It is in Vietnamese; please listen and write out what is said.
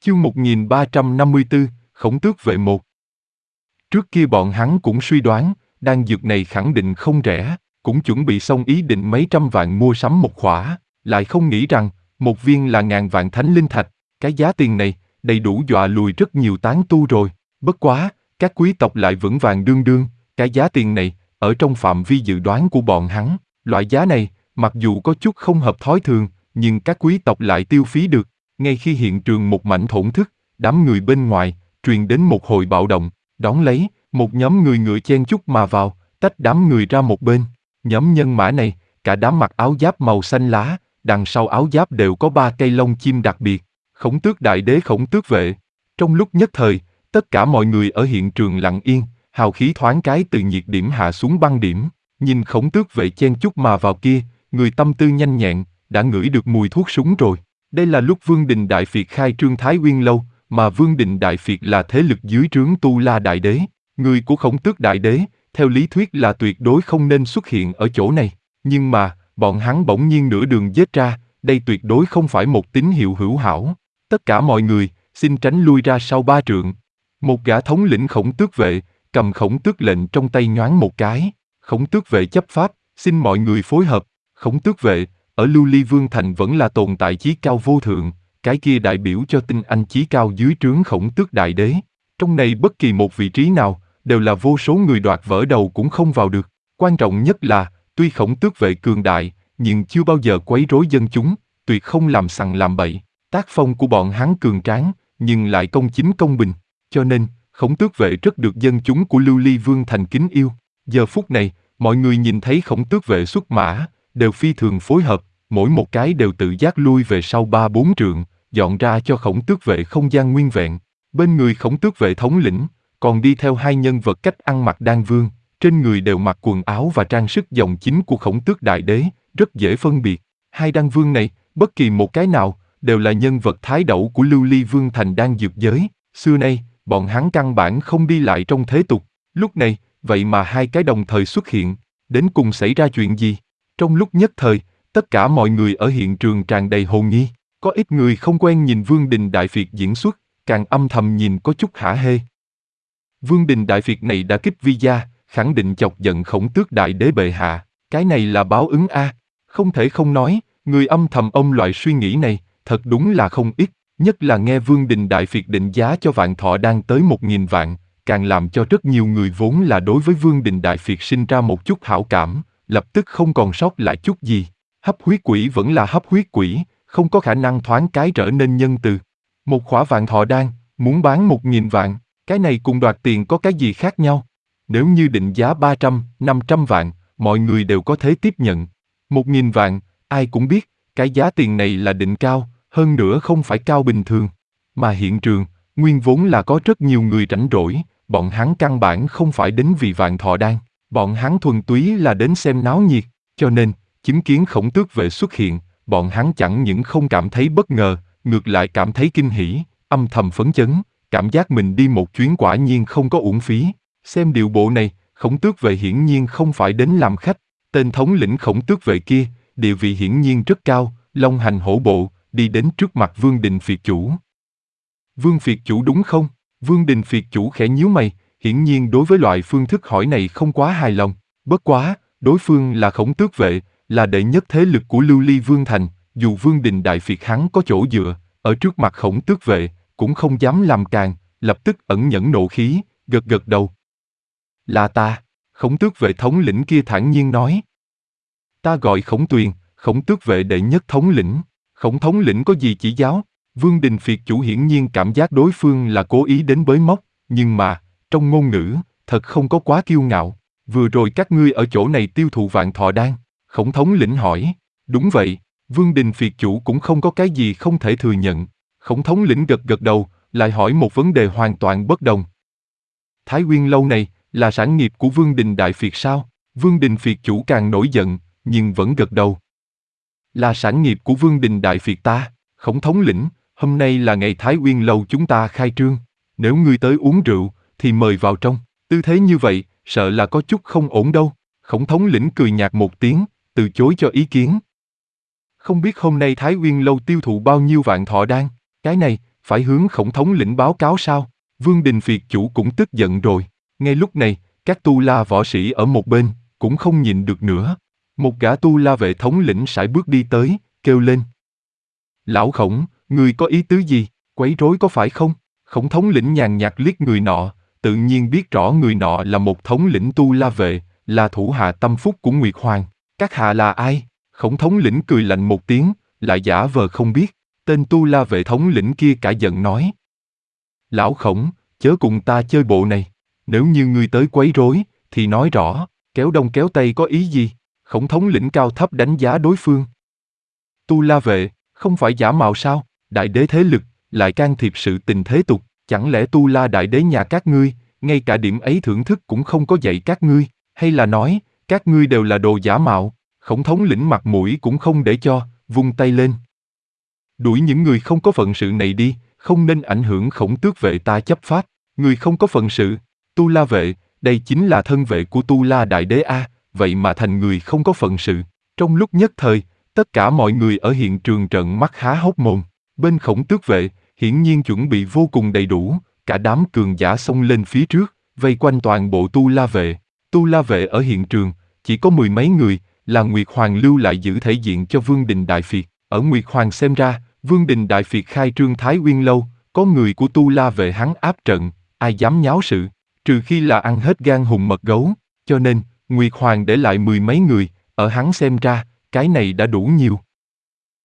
Chương 1354, Khổng Tước Vệ 1. Trước kia bọn hắn cũng suy đoán, đan dược này khẳng định không rẻ, cũng chuẩn bị xong ý định mấy trăm vạn mua sắm một khỏa, lại không nghĩ rằng, một viên là ngàn vạn thánh linh thạch, cái giá tiền này, đầy đủ dọa lùi rất nhiều tán tu rồi. Bất quá, các quý tộc lại vững vàng đương đương, cái giá tiền này, ở trong phạm vi dự đoán của bọn hắn, loại giá này, mặc dù có chút không hợp thói thường, nhưng các quý tộc lại tiêu phí được. Ngay khi hiện trường một mảnh thổn thức, đám người bên ngoài, truyền đến một hồi bạo động, đón lấy, một nhóm người ngựa chen chúc mà vào, tách đám người ra một bên. Nhóm nhân mã này, cả đám mặc áo giáp màu xanh lá, đằng sau áo giáp đều có 3 cây lông chim đặc biệt, Khổng Tước Đại Đế Khổng Tước Vệ. Trong lúc nhất thời, tất cả mọi người ở hiện trường lặng yên, hào khí thoáng cái từ nhiệt điểm hạ xuống băng điểm, nhìn Khổng Tước Vệ chen chúc mà vào kia, người tâm tư nhanh nhẹn, đã ngửi được mùi thuốc súng rồi. Đây là lúc Vương Đình Đại Phiệt khai trương Thái Uyên Lâu, mà Vương Đình Đại Phiệt là thế lực dưới trướng Tu La Đại Đế. Người của Khổng Tước Đại Đế, theo lý thuyết là tuyệt đối không nên xuất hiện ở chỗ này. Nhưng mà, bọn hắn bỗng nhiên nửa đường giết ra, đây tuyệt đối không phải một tín hiệu hữu hảo. Tất cả mọi người, xin tránh lui ra sau 3 trượng. Một gã thống lĩnh Khổng Tước Vệ, cầm Khổng Tước lệnh trong tay nhoáng một cái. Khổng Tước Vệ chấp pháp, xin mọi người phối hợp. Khổng Tước Vệ, ở Lưu Ly Vương Thành vẫn là tồn tại chí cao vô thượng, cái kia đại biểu cho tinh anh chí cao dưới trướng Khổng Tước Đại Đế. Trong này bất kỳ một vị trí nào, đều là vô số người đoạt vỡ đầu cũng không vào được. Quan trọng nhất là, tuy Khổng Tước Vệ cường đại, nhưng chưa bao giờ quấy rối dân chúng, tuyệt không làm sằng làm bậy. Tác phong của bọn hắn cường tráng, nhưng lại công chính công bình. Cho nên, Khổng Tước Vệ rất được dân chúng của Lưu Ly Vương Thành kính yêu. Giờ phút này, mọi người nhìn thấy Khổng Tước Vệ xuất mã, đều phi thường phối hợp, mỗi một cái đều tự giác lui về sau 3-4 trượng, dọn ra cho Khổng Tước Vệ không gian nguyên vẹn. Bên người Khổng Tước Vệ thống lĩnh, còn đi theo 2 nhân vật cách ăn mặc đan vương, trên người đều mặc quần áo và trang sức dòng chính của Khổng Tước Đại Đế, rất dễ phân biệt. 2 đan vương này, bất kỳ một cái nào, đều là nhân vật thái đẩu của Lưu Ly Vương Thành đan dược giới. Xưa nay, bọn hắn căn bản không đi lại trong thế tục. Lúc này, vậy mà 2 cái đồng thời xuất hiện, đến cùng xảy ra chuyện gì? Trong lúc nhất thời, tất cả mọi người ở hiện trường tràn đầy hồ nghi. Có ít người không quen nhìn Vương Đình Đại Phiệt diễn xuất, càng âm thầm nhìn có chút hả hê. Vương Đình Đại Phiệt này đã kích vi gia, khẳng định chọc giận Khổng Tước Đại Đế bệ hạ. Cái này là báo ứng a. Không thể không nói, người âm thầm ông loại suy nghĩ này, thật đúng là không ít. Nhất là nghe Vương Đình Đại Phiệt định giá cho vạn thọ đan tới 1.000 vạn, càng làm cho rất nhiều người vốn là đối với Vương Đình Đại Phiệt sinh ra một chút hảo cảm, lập tức không còn sót lại chút gì. Hấp huyết quỷ vẫn là hấp huyết quỷ, không có khả năng thoáng cái trở nên nhân từ. Một khỏa vạn thọ đan, muốn bán 1.000 vạn, cái này cùng đoạt tiền có cái gì khác nhau? Nếu như định giá 300, 500 vạn, mọi người đều có thể tiếp nhận. 1.000 vạn, ai cũng biết, cái giá tiền này là định cao, hơn nữa không phải cao bình thường. Mà hiện trường, nguyên vốn là có rất nhiều người rảnh rỗi, bọn hắn căn bản không phải đến vì vạn thọ đan, bọn hắn thuần túy là đến xem náo nhiệt, cho nên, chứng kiến Khổng Tước Vệ xuất hiện, bọn hắn chẳng những không cảm thấy bất ngờ, ngược lại cảm thấy kinh hỉ, âm thầm phấn chấn, cảm giác mình đi một chuyến quả nhiên không có uổng phí. Xem điệu bộ này, Khổng Tước Vệ hiển nhiên không phải đến làm khách, tên thống lĩnh Khổng Tước Vệ kia, địa vị hiển nhiên rất cao, long hành hổ bộ, đi đến trước mặt Vương Đình Phiệt chủ. Vương Phiệt chủ đúng không? Vương Đình Phiệt chủ khẽ nhíu mày, hiển nhiên đối với loại phương thức hỏi này không quá hài lòng. Bất quá, đối phương là Khổng Tước Vệ, là đệ nhất thế lực của Lưu Ly Vương Thành, dù Vương Đình Đại Phiệt hắn có chỗ dựa, ở trước mặt Khổng Tước Vệ, cũng không dám làm càn, lập tức ẩn nhẫn nộ khí, gật gật đầu. Là ta, Khổng Tước Vệ thống lĩnh kia thản nhiên nói. Ta gọi Khổng Tuyền, Khổng Tước Vệ đệ nhất thống lĩnh. Khổng thống lĩnh có gì chỉ giáo? Vương Đình Phiệt chủ hiển nhiên cảm giác đối phương là cố ý đến bới móc, nhưng mà, trong ngôn ngữ, thật không có quá kiêu ngạo. Vừa rồi các ngươi ở chỗ này tiêu thụ vạn thọ đan. Khổng thống lĩnh hỏi. Đúng vậy, Vương Đình Phiệt chủ cũng không có cái gì không thể thừa nhận. Khổng thống lĩnh gật gật đầu, lại hỏi một vấn đề hoàn toàn bất đồng. Thái Uyên Lâu này, là sản nghiệp của Vương Đình Đại Phiệt sao? Vương Đình Phiệt chủ càng nổi giận, nhưng vẫn gật đầu. Là sản nghiệp của Vương Đình Đại Phiệt ta, Khổng thống lĩnh, hôm nay là ngày Thái Uyên Lâu chúng ta khai trương. Nếu ngươi tới uống rượu, thì mời vào trong. Tư thế như vậy, sợ là có chút không ổn đâu. Khổng thống lĩnh cười nhạt một tiếng, từ chối cho ý kiến. Không biết hôm nay Thái Uyên Lâu tiêu thụ bao nhiêu vạn thọ đan? Cái này, phải hướng Khổng thống lĩnh báo cáo sao? Vương Đình Phiệt chủ cũng tức giận rồi. Ngay lúc này, các tu la võ sĩ ở một bên, cũng không nhịn được nữa. Một gã tu la vệ thống lĩnh sải bước đi tới, kêu lên. Lão Khổng, ngươi có ý tứ gì, quấy rối có phải không? Khổng thống lĩnh nhàn nhạt liếc người nọ, tự nhiên biết rõ người nọ là một thống lĩnh tu la vệ, là thủ hạ tâm phúc của Nguyệt Hoàng. Các hạ là ai? Khổng thống lĩnh cười lạnh một tiếng, lại giả vờ không biết. Tên tu la vệ thống lĩnh kia cả giận nói. Lão Khổng, chớ cùng ta chơi bộ này. Nếu như ngươi tới quấy rối, thì nói rõ, kéo đông kéo tây có ý gì? Khổng thống lĩnh cao thấp đánh giá đối phương. Tu la vệ, không phải giả mạo sao? Đại đế thế lực, lại can thiệp sự tình thế tục, chẳng lẽ tu la đại đế nhà các ngươi, ngay cả điểm ấy thưởng thức cũng không có dạy các ngươi, hay là nói, các ngươi đều là đồ giả mạo? Khổng thống lĩnh mặt mũi cũng không để cho, vung tay lên. Đuổi những người không có phận sự này đi, không nên ảnh hưởng Khổng tước vệ ta chấp pháp. Người không có phận sự, tu la vệ, đây chính là thân vệ của tu la đại đế a, vậy mà thành người không có phận sự. Trong lúc nhất thời, tất cả mọi người ở hiện trường trợn mắt há hốc mồm. Bên Khổng tước vệ, hiển nhiên chuẩn bị vô cùng đầy đủ, cả đám cường giả xông lên phía trước, vây quanh toàn bộ tu la vệ. Tu la vệ ở hiện trường, chỉ có mười mấy người, là Nguyệt Hoàng lưu lại giữ thể diện cho Vương Đình Đại Phiệt. Ở Nguyệt Hoàng xem ra, Vương Đình Đại Phiệt khai trương Thái Uyên Lâu, có người của tu la vệ hắn áp trận, ai dám nháo sự, trừ khi là ăn hết gan hùm mật gấu, cho nên, Nguyệt Hoàng để lại mười mấy người, ở hắn xem ra, cái này đã đủ nhiều.